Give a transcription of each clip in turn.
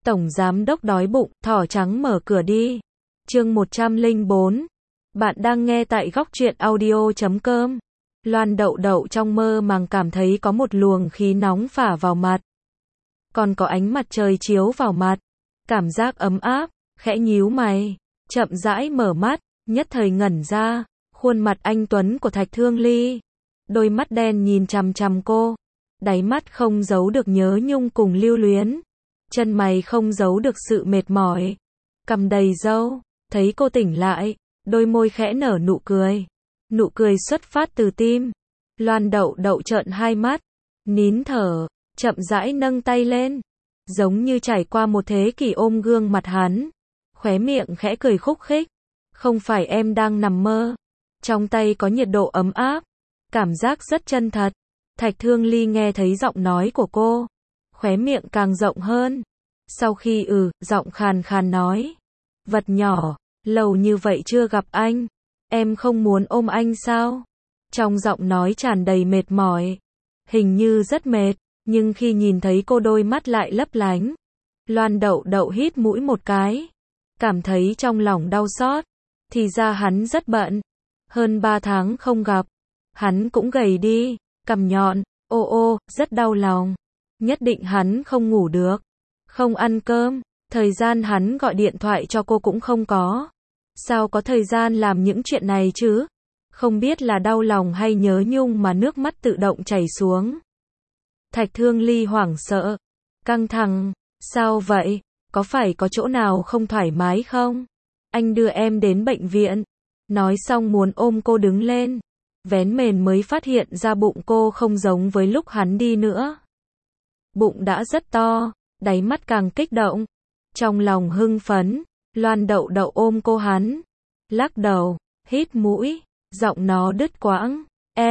Tổng giám đốc đói bụng, thỏ trắng mở cửa đi. Chương 104. Bạn đang nghe tại góc truyện audio.com. Loan Đậu Đậu trong mơ màng cảm thấy có một luồng khí nóng phả vào mặt. Còn có ánh mặt trời chiếu vào mặt. Cảm giác ấm áp, khẽ nhíu mày. Chậm rãi mở mắt, nhất thời ngẩn ra. Khuôn mặt anh tuấn của Thạch Thương Ly. Đôi mắt đen nhìn chằm chằm cô. Đáy mắt không giấu được nhớ nhung cùng lưu luyến. Chân mày không giấu được sự mệt mỏi. Cằm đầy râu. Thấy cô tỉnh lại, đôi môi khẽ nở nụ cười. Nụ cười xuất phát từ tim. Loan Đậu Đậu trợn hai mắt, nín thở, chậm rãi nâng tay lên, giống như trải qua một thế kỷ ôm gương mặt hắn. Khóe miệng khẽ cười khúc khích. Không phải em đang nằm mơ. Trong tay có nhiệt độ ấm áp. Cảm giác rất chân thật. Thạch Thương Ly nghe thấy giọng nói của cô. Khóe miệng càng rộng hơn. Sau khi giọng khàn khàn nói. Vật nhỏ, lâu như vậy chưa gặp anh. Em không muốn ôm anh sao? Trong giọng nói tràn đầy mệt mỏi. Hình như rất mệt, nhưng khi nhìn thấy cô đôi mắt lại lấp lánh. Loan Đậu Đậu hít mũi một cái. Cảm thấy trong lòng đau xót. Thì ra hắn rất bận. Hơn 3 tháng không gặp. Hắn cũng gầy đi, cằm nhọn, rất đau lòng. Nhất định hắn không ngủ được. Không ăn cơm. Thời gian hắn gọi điện thoại cho cô cũng không có. Sao có thời gian làm những chuyện này chứ? Không biết là đau lòng hay nhớ nhung mà nước mắt tự động chảy xuống. Thạch Thương Ly hoảng sợ. Căng thẳng. Sao vậy? Có phải có chỗ nào không thoải mái không? Anh đưa em đến bệnh viện. Nói xong muốn ôm cô đứng lên. Vén mền mới phát hiện ra bụng cô không giống với lúc hắn đi nữa. Bụng đã rất to. Đáy mắt càng kích động. Trong lòng hưng phấn, Loan Đậu Đậu ôm cô hắn. Lắc đầu, hít mũi, giọng nó đứt quãng.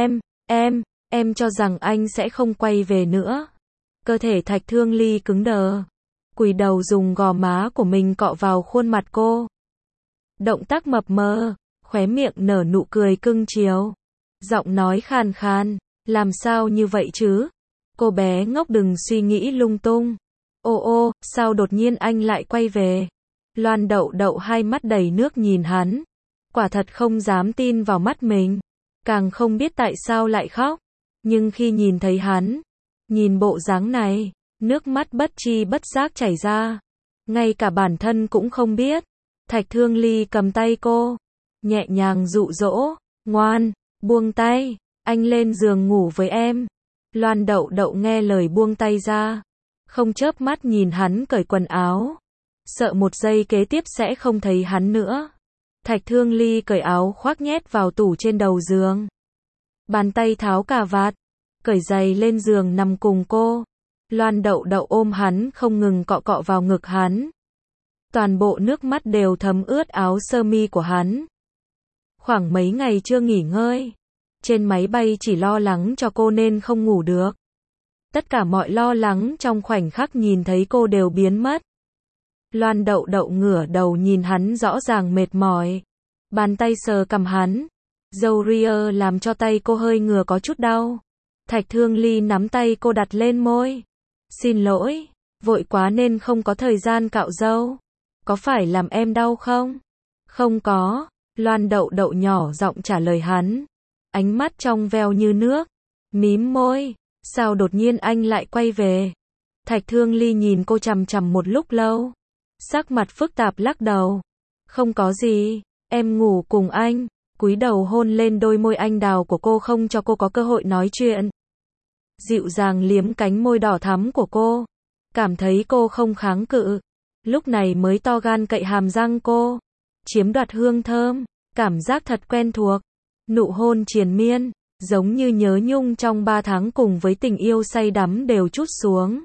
Em cho rằng anh sẽ không quay về nữa. Cơ thể Thạch Thương Ly cứng đờ. Cúi đầu dùng gò má của mình cọ vào khuôn mặt cô. Động tác mập mờ, khóe miệng nở nụ cười cưng chiều. Giọng nói khàn khàn, làm sao như vậy chứ? Cô bé ngốc đừng suy nghĩ lung tung. Sao đột nhiên anh lại quay về? Loan Đậu Đậu hai mắt đầy nước nhìn hắn. Quả thật không dám tin vào mắt mình. Càng không biết tại sao lại khóc. Nhưng khi nhìn thấy hắn, nhìn bộ dáng này, nước mắt bất tri bất giác chảy ra. Ngay cả bản thân cũng không biết. Thạch Thương Ly cầm tay cô, nhẹ nhàng dụ dỗ, ngoan, buông tay, anh lên giường ngủ với em. Loan Đậu Đậu nghe lời buông tay ra. Không chớp mắt nhìn hắn cởi quần áo. Sợ một giây kế tiếp sẽ không thấy hắn nữa. Thạch Thương Ly cởi áo khoác nhét vào tủ trên đầu giường. Bàn tay tháo cà vạt. Cởi giày lên giường nằm cùng cô. Loan Đậu Đậu ôm hắn không ngừng cọ cọ vào ngực hắn. Toàn bộ nước mắt đều thấm ướt áo sơ mi của hắn. Khoảng mấy ngày chưa nghỉ ngơi. Trên máy bay chỉ lo lắng cho cô nên không ngủ được. Tất cả mọi lo lắng trong khoảnh khắc nhìn thấy cô đều biến mất. Loan Đậu Đậu ngửa đầu nhìn hắn rõ ràng mệt mỏi. Bàn tay sờ cằm hắn. Râu ria làm cho tay cô hơi ngửa có chút đau. Thạch Thương Ly nắm tay cô đặt lên môi. Xin lỗi, vội quá nên không có thời gian cạo râu. Có phải làm em đau không? Không có. Loan Đậu Đậu nhỏ giọng trả lời hắn. Ánh mắt trong veo như nước. Mím môi. Sao đột nhiên anh lại quay về? Thạch Thương Ly nhìn cô chằm chằm một lúc lâu. Sắc mặt phức tạp lắc đầu. Không có gì, em ngủ cùng anh. Cúi đầu hôn lên đôi môi anh đào của cô không cho cô có cơ hội nói chuyện. Dịu dàng liếm cánh môi đỏ thắm của cô. Cảm thấy cô không kháng cự. Lúc này mới to gan cậy hàm răng cô. Chiếm đoạt hương thơm. Cảm giác thật quen thuộc. Nụ hôn triền miên. Giống như nhớ nhung trong 3 tháng cùng với tình yêu say đắm đều trút xuống.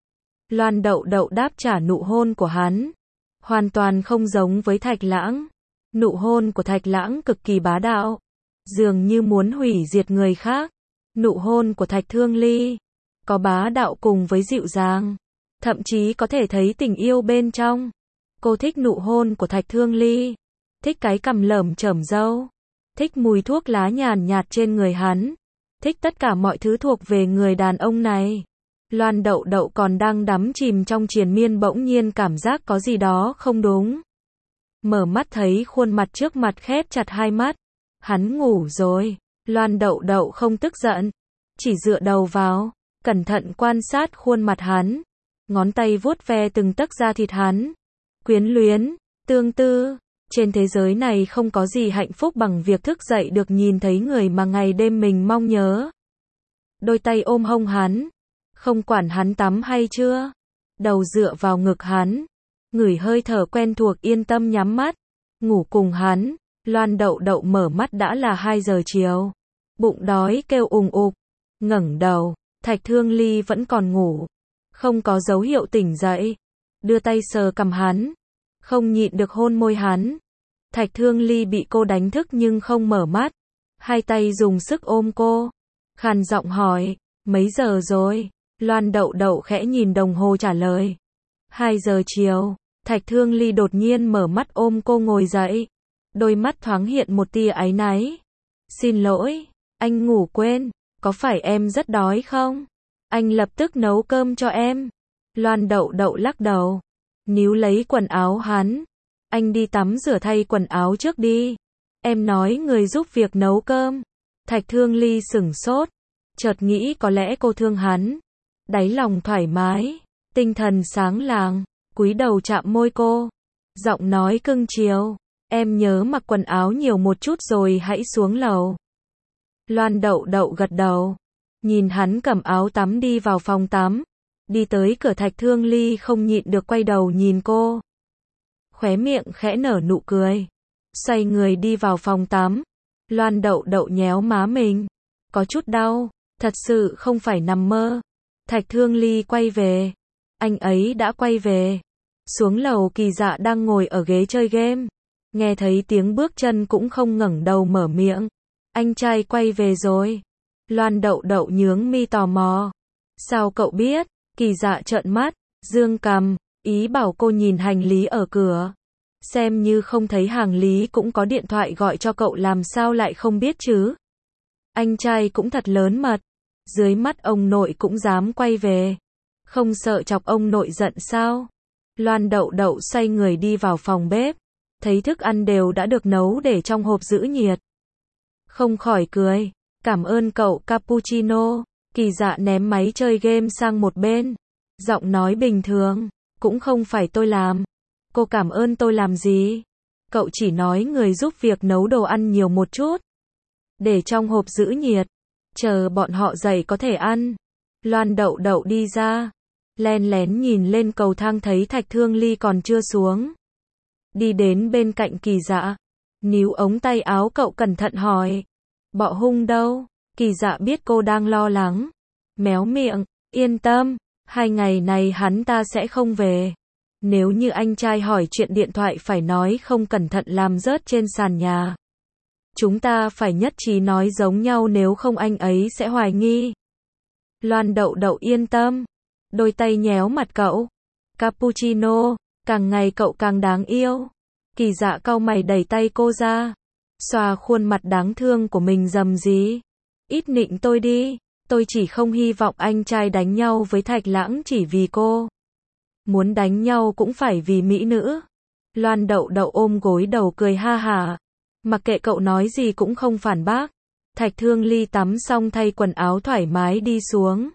Loan Đậu Đậu đáp trả nụ hôn của hắn. Hoàn toàn không giống với Thạch Lãng. Nụ hôn của Thạch Lãng cực kỳ bá đạo. Dường như muốn hủy diệt người khác. Nụ hôn của Thạch Thương Ly có bá đạo cùng với dịu dàng. Thậm chí có thể thấy tình yêu bên trong. Cô thích nụ hôn của Thạch Thương Ly. Thích cái cằm lởm chởm râu. Thích mùi thuốc lá nhàn nhạt trên người hắn. Thích tất cả mọi thứ thuộc về người đàn ông này. Loan Đậu Đậu còn đang đắm chìm trong triền miên bỗng nhiên cảm giác có gì đó không đúng. Mở mắt thấy khuôn mặt trước mặt khép chặt hai mắt. Hắn ngủ rồi. Loan Đậu Đậu không tức giận, chỉ dựa đầu vào, cẩn thận quan sát khuôn mặt hắn. Ngón tay vuốt ve từng tấc da thịt hắn. Quyến luyến, tương tư. Trên thế giới này không có gì hạnh phúc bằng việc thức dậy được nhìn thấy người mà ngày đêm mình mong nhớ. Đôi tay ôm hông hắn. Không quản hắn tắm hay chưa. Đầu dựa vào ngực hắn. Ngửi hơi thở quen thuộc yên tâm nhắm mắt. Ngủ cùng hắn. Loan Đậu Đậu mở mắt đã là 2 giờ chiều. Bụng đói kêu ùng ục. Ngẩng đầu. Thạch Thương Ly vẫn còn ngủ. Không có dấu hiệu tỉnh dậy. Đưa tay sờ cằm hắn. Không nhịn được hôn môi hắn. Thạch Thương Ly bị cô đánh thức nhưng không mở mắt. Hai tay dùng sức ôm cô. Khàn giọng hỏi. Mấy giờ rồi? Loan Đậu Đậu khẽ nhìn đồng hồ trả lời. 2 giờ chiều. Thạch Thương Ly đột nhiên mở mắt ôm cô ngồi dậy. Đôi mắt thoáng hiện một tia áy náy. Xin lỗi, anh ngủ quên. Có phải em rất đói không? Anh lập tức nấu cơm cho em. Loan Đậu Đậu lắc đầu. Níu lấy quần áo hắn. Anh đi tắm rửa thay quần áo trước đi. Em nói người giúp việc nấu cơm. Thạch Thương Ly sửng sốt. Chợt nghĩ có lẽ cô thương hắn. Đáy lòng thoải mái. Tinh thần sáng láng. Cúi đầu chạm môi cô. Giọng nói cưng chiều. Em nhớ mặc quần áo nhiều một chút rồi hãy xuống lầu. Loan Đậu Đậu gật đầu. Nhìn hắn cầm áo tắm đi vào phòng tắm. Đi tới cửa Thạch Thương Ly không nhịn được quay đầu nhìn cô. Khóe miệng khẽ nở nụ cười. Xoay người đi vào phòng tắm. Loan Đậu Đậu nhéo má mình. Có chút đau. Thật sự không phải nằm mơ. Thạch Thương Ly quay về. Anh ấy đã quay về. Xuống lầu Kỳ Dạ đang ngồi ở ghế chơi game. Nghe thấy tiếng bước chân cũng không ngẩng đầu mở miệng. Anh trai quay về rồi. Loan Đậu Đậu nhướng mi tò mò. Sao cậu biết? Kỳ Dạ trợn mắt, dương cằm, ý bảo cô nhìn hành lý ở cửa. Xem như không thấy hàng lý cũng có điện thoại gọi cho cậu làm sao lại không biết chứ? Anh trai cũng thật lớn mật. Dưới mắt ông nội cũng dám quay về. Không sợ chọc ông nội giận sao? Loan Đậu Đậu xoay người đi vào phòng bếp. Thấy thức ăn đều đã được nấu để trong hộp giữ nhiệt. Không khỏi cười. Cảm ơn cậu cappuccino. Kỳ Dạ ném máy chơi game sang một bên. Giọng nói bình thường. Cũng không phải tôi làm. Cô cảm ơn tôi làm gì? Cậu chỉ nói người giúp việc nấu đồ ăn nhiều một chút. Để trong hộp giữ nhiệt. Chờ bọn họ dậy có thể ăn. Loan Đậu Đậu đi ra. Len lén nhìn lên cầu thang thấy Thạch Thương Ly còn chưa xuống. Đi đến bên cạnh Kỳ Dạ. Níu ống tay áo cậu cẩn thận hỏi. Bọ hung đâu? Kỳ Dạ biết cô đang lo lắng. Méo miệng. Yên tâm. 2 ngày này hắn ta sẽ không về. Nếu như anh trai hỏi chuyện điện thoại phải nói không cẩn thận làm rớt trên sàn nhà. Chúng ta phải nhất trí nói giống nhau nếu không anh ấy sẽ hoài nghi. Loan Đậu Đậu yên tâm. Đôi tay nhéo mặt cậu. Cappuccino, càng ngày cậu càng đáng yêu. Kỳ Dạ cau mày đẩy tay cô ra. Xoa khuôn mặt đáng thương của mình rầm rì. Ít nịnh tôi đi. Tôi chỉ không hy vọng anh trai đánh nhau với Thạch Lãng chỉ vì cô. Muốn đánh nhau cũng phải vì mỹ nữ. Loan Đậu Đậu ôm gối đầu cười ha hả. Mặc kệ cậu nói gì cũng không phản bác. Thạch Thương Ly tắm xong thay quần áo thoải mái đi xuống.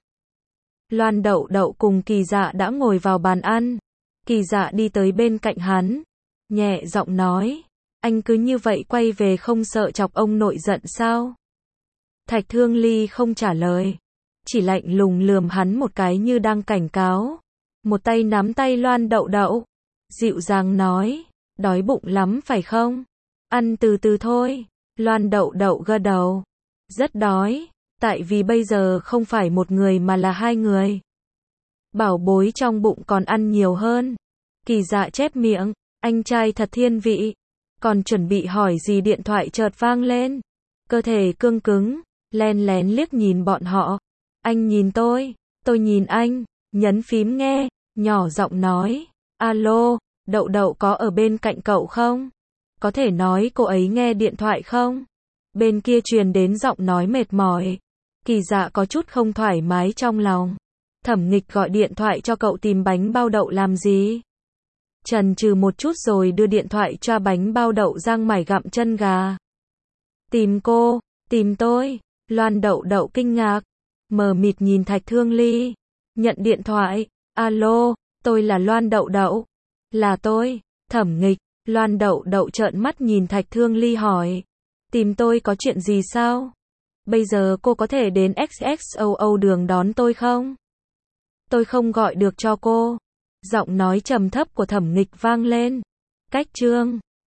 Loan Đậu Đậu cùng Kỳ Dạ đã ngồi vào bàn ăn. Kỳ Dạ đi tới bên cạnh hắn. Nhẹ giọng nói. Anh cứ như vậy quay về không sợ chọc ông nội giận sao? Thạch Thương Ly không trả lời. Chỉ lạnh lùng lườm hắn một cái như đang cảnh cáo. Một tay nắm tay Loan Đậu Đậu. Dịu dàng nói. Đói bụng lắm phải không? Ăn từ từ thôi. Loan Đậu Đậu gật đầu. Rất đói. Tại vì bây giờ không phải một người mà là 2 người. Bảo bối trong bụng còn ăn nhiều hơn. Kỳ Dạ chép miệng. Anh trai thật thiên vị. Còn chuẩn bị hỏi gì điện thoại chợt vang lên. Cơ thể cương cứng. Len lén liếc nhìn bọn họ. Anh nhìn tôi nhìn anh. Nhấn phím nghe. Nhỏ giọng nói. Alo, Đậu Đậu có ở bên cạnh cậu không? Có thể nói cô ấy nghe điện thoại không? Bên kia truyền đến giọng nói mệt mỏi. Kỳ Dạ có chút không thoải mái trong lòng. Thẩm Nghịch gọi điện thoại cho cậu tìm bánh bao đậu làm gì? Chần chừ một chút rồi đưa điện thoại cho bánh bao đậu rang mải gặm chân gà. Tìm cô, tìm tôi. Loan Đậu Đậu kinh ngạc, mờ mịt nhìn Thạch Thương Ly. Nhận điện thoại, alo, tôi là Loan Đậu Đậu. Là tôi, Thẩm Nghịch. Loan Đậu Đậu trợn mắt nhìn Thạch Thương Ly hỏi. Tìm tôi có chuyện gì sao? Bây giờ cô có thể đến XXOO đường đón tôi không? Tôi không gọi được cho cô. Giọng nói trầm thấp của Thẩm Nghịch vang lên. Cách chương